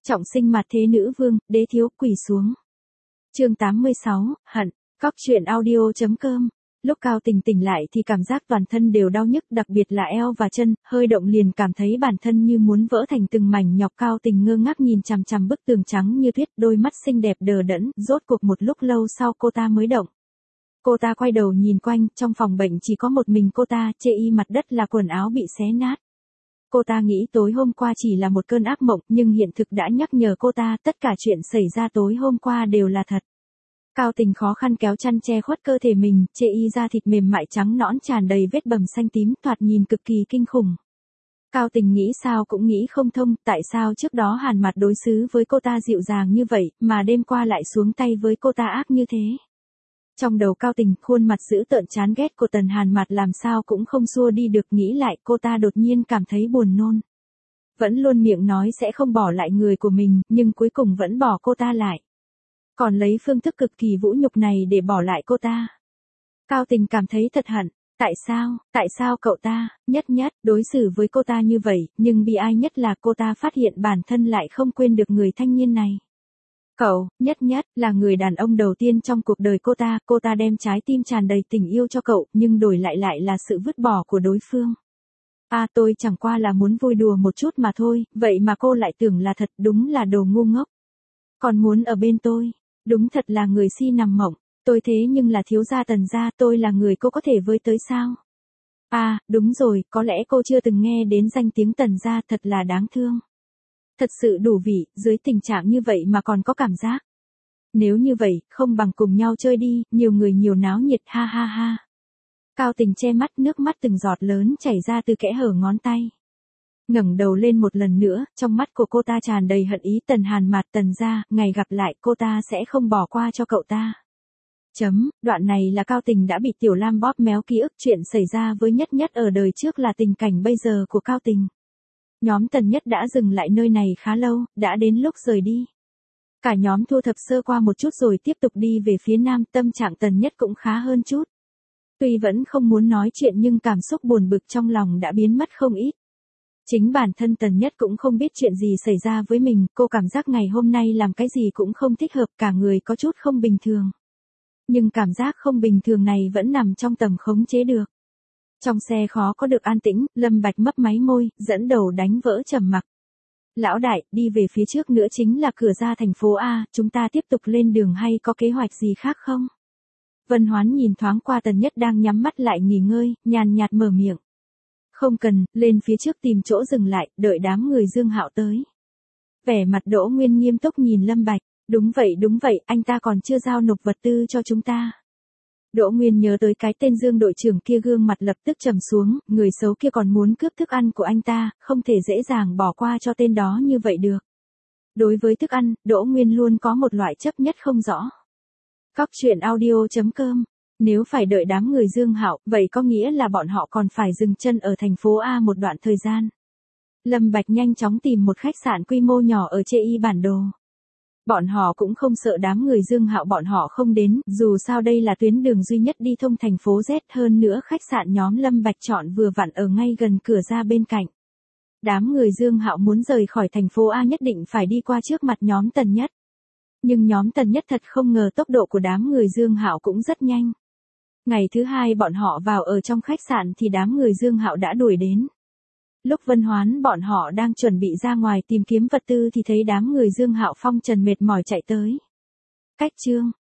Trọng sinh mặt thế nữ vương, đế thiếu quỳ xuống. Chương 86, hận. Cóc truyện audio.com. Lúc Cao Tình tỉnh lại thì cảm giác toàn thân đều đau nhức, đặc biệt là eo và chân, hơi động liền cảm thấy bản thân như muốn vỡ thành từng mảnh nhọc. Cao Tình ngơ ngác nhìn chằm chằm bức tường trắng như tuyết, đôi mắt xinh đẹp đờ đẫn, rốt cuộc một lúc lâu sau cô ta mới động. Cô ta quay đầu nhìn quanh, trong phòng bệnh chỉ có một mình cô ta, chê y mặt đất là quần áo bị xé nát. Cô ta nghĩ tối hôm qua chỉ là một cơn ác mộng, nhưng hiện thực đã nhắc nhở cô ta tất cả chuyện xảy ra tối hôm qua đều là thật. Cao Tình khó khăn kéo chăn che khuất cơ thể mình, chê y da thịt mềm mại trắng nõn tràn đầy vết bầm xanh tím, thoạt nhìn cực kỳ kinh khủng. Cao Tình nghĩ sao cũng nghĩ không thông, tại sao trước đó Hàn Mặt đối xử với cô ta dịu dàng như vậy, mà đêm qua lại xuống tay với cô ta ác như thế. Trong đầu Cao Tình, khuôn mặt dữ tợn chán ghét của Tần Hàn Mặt làm sao cũng không xua đi được, nghĩ lại cô ta đột nhiên cảm thấy buồn nôn. Vẫn luôn miệng nói sẽ không bỏ lại người của mình, nhưng cuối cùng vẫn bỏ cô ta lại. Còn lấy phương thức cực kỳ vũ nhục này để bỏ lại cô ta. Cao Tình cảm thấy thật hận. Tại sao cậu ta, nhất đối xử với cô ta như vậy, nhưng bi ai nhất là cô ta phát hiện bản thân lại không quên được người thanh niên này. Cậu, nhất là người đàn ông đầu tiên trong cuộc đời cô ta đem trái tim tràn đầy tình yêu cho cậu, nhưng đổi lại là sự vứt bỏ của đối phương. Tôi chẳng qua là muốn vui đùa một chút mà thôi, vậy mà cô lại tưởng là thật, đúng là đồ ngu ngốc. Còn muốn ở bên tôi, đúng thật là người si nằm mộng, tôi thế nhưng là thiếu gia Tần gia, tôi là người cô có thể với tới sao? Đúng rồi, có lẽ cô chưa từng nghe đến danh tiếng Tần gia, thật là đáng thương. Thật sự đủ vị, dưới tình trạng như vậy mà còn có cảm giác. Nếu như vậy, không bằng cùng nhau chơi đi, nhiều người nhiều náo nhiệt, ha ha ha. Cao Tình che mắt, nước mắt từng giọt lớn chảy ra từ kẽ hở ngón tay. Ngẩng đầu lên một lần nữa, trong mắt của cô ta tràn đầy hận ý. Tần Hàn Mạt, Tần gia, ngày gặp lại cô ta sẽ không bỏ qua cho cậu ta. Đoạn này là Cao Tình đã bị Tiểu Lam bóp méo ký ức, chuyện xảy ra với Nhất ở đời trước là tình cảnh bây giờ của Cao Tình. Nhóm Tần Nhất đã dừng lại nơi này khá lâu, đã đến lúc rời đi. Cả nhóm thu thập sơ qua một chút rồi tiếp tục đi về phía nam, tâm trạng Tần Nhất cũng khá hơn chút. Tuy vẫn không muốn nói chuyện nhưng cảm xúc buồn bực trong lòng đã biến mất không ít. Chính bản thân Tần Nhất cũng không biết chuyện gì xảy ra với mình, cô cảm giác ngày hôm nay làm cái gì cũng không thích hợp, cả người có chút không bình thường. Nhưng cảm giác không bình thường này vẫn nằm trong tầm khống chế được. Trong xe khó có được an tĩnh, Lâm Bạch mấp máy môi, dẫn đầu đánh vỡ trầm mặc. Lão đại, đi về phía trước nữa chính là cửa ra thành phố A, chúng ta tiếp tục lên đường hay có kế hoạch gì khác không? Vân Hoán nhìn thoáng qua Tần Nhất đang nhắm mắt lại nghỉ ngơi, nhàn nhạt mở miệng. Không cần, lên phía trước tìm chỗ dừng lại, đợi đám người Dương Hạo tới. Vẻ mặt Đỗ Nguyên nghiêm túc nhìn Lâm Bạch, đúng vậy, anh ta còn chưa giao nộp vật tư cho chúng ta. Đỗ Nguyên nhớ tới cái tên Dương đội trưởng kia, gương mặt lập tức trầm xuống, người xấu kia còn muốn cướp thức ăn của anh ta, không thể dễ dàng bỏ qua cho tên đó như vậy được. Đối với thức ăn, Đỗ Nguyên luôn có một loại chấp nhất không rõ. Cóc truyện audio.com. Nếu phải đợi đám người Dương Hạo, vậy có nghĩa là bọn họ còn phải dừng chân ở thành phố A một đoạn thời gian. Lâm Bạch nhanh chóng tìm một khách sạn quy mô nhỏ ở chê y bản đồ. Bọn họ cũng không sợ đám người Dương Hạo bọn họ không đến, dù sao đây là tuyến đường duy nhất đi thông thành phố Z, hơn nữa khách sạn nhóm Lâm Bạch chọn vừa vặn ở ngay gần cửa ra bên cạnh. Đám người Dương Hạo muốn rời khỏi thành phố A nhất định phải đi qua trước mặt nhóm Tần Nhất. Nhưng nhóm Tần Nhất thật không ngờ tốc độ của đám người Dương Hạo cũng rất nhanh. Ngày thứ hai bọn họ vào ở trong khách sạn thì đám người Dương Hạo đã đuổi đến. Lúc Vân Hoán bọn họ đang chuẩn bị ra ngoài tìm kiếm vật tư thì thấy đám người Dương Hạo phong trần mệt mỏi chạy tới. Cách chương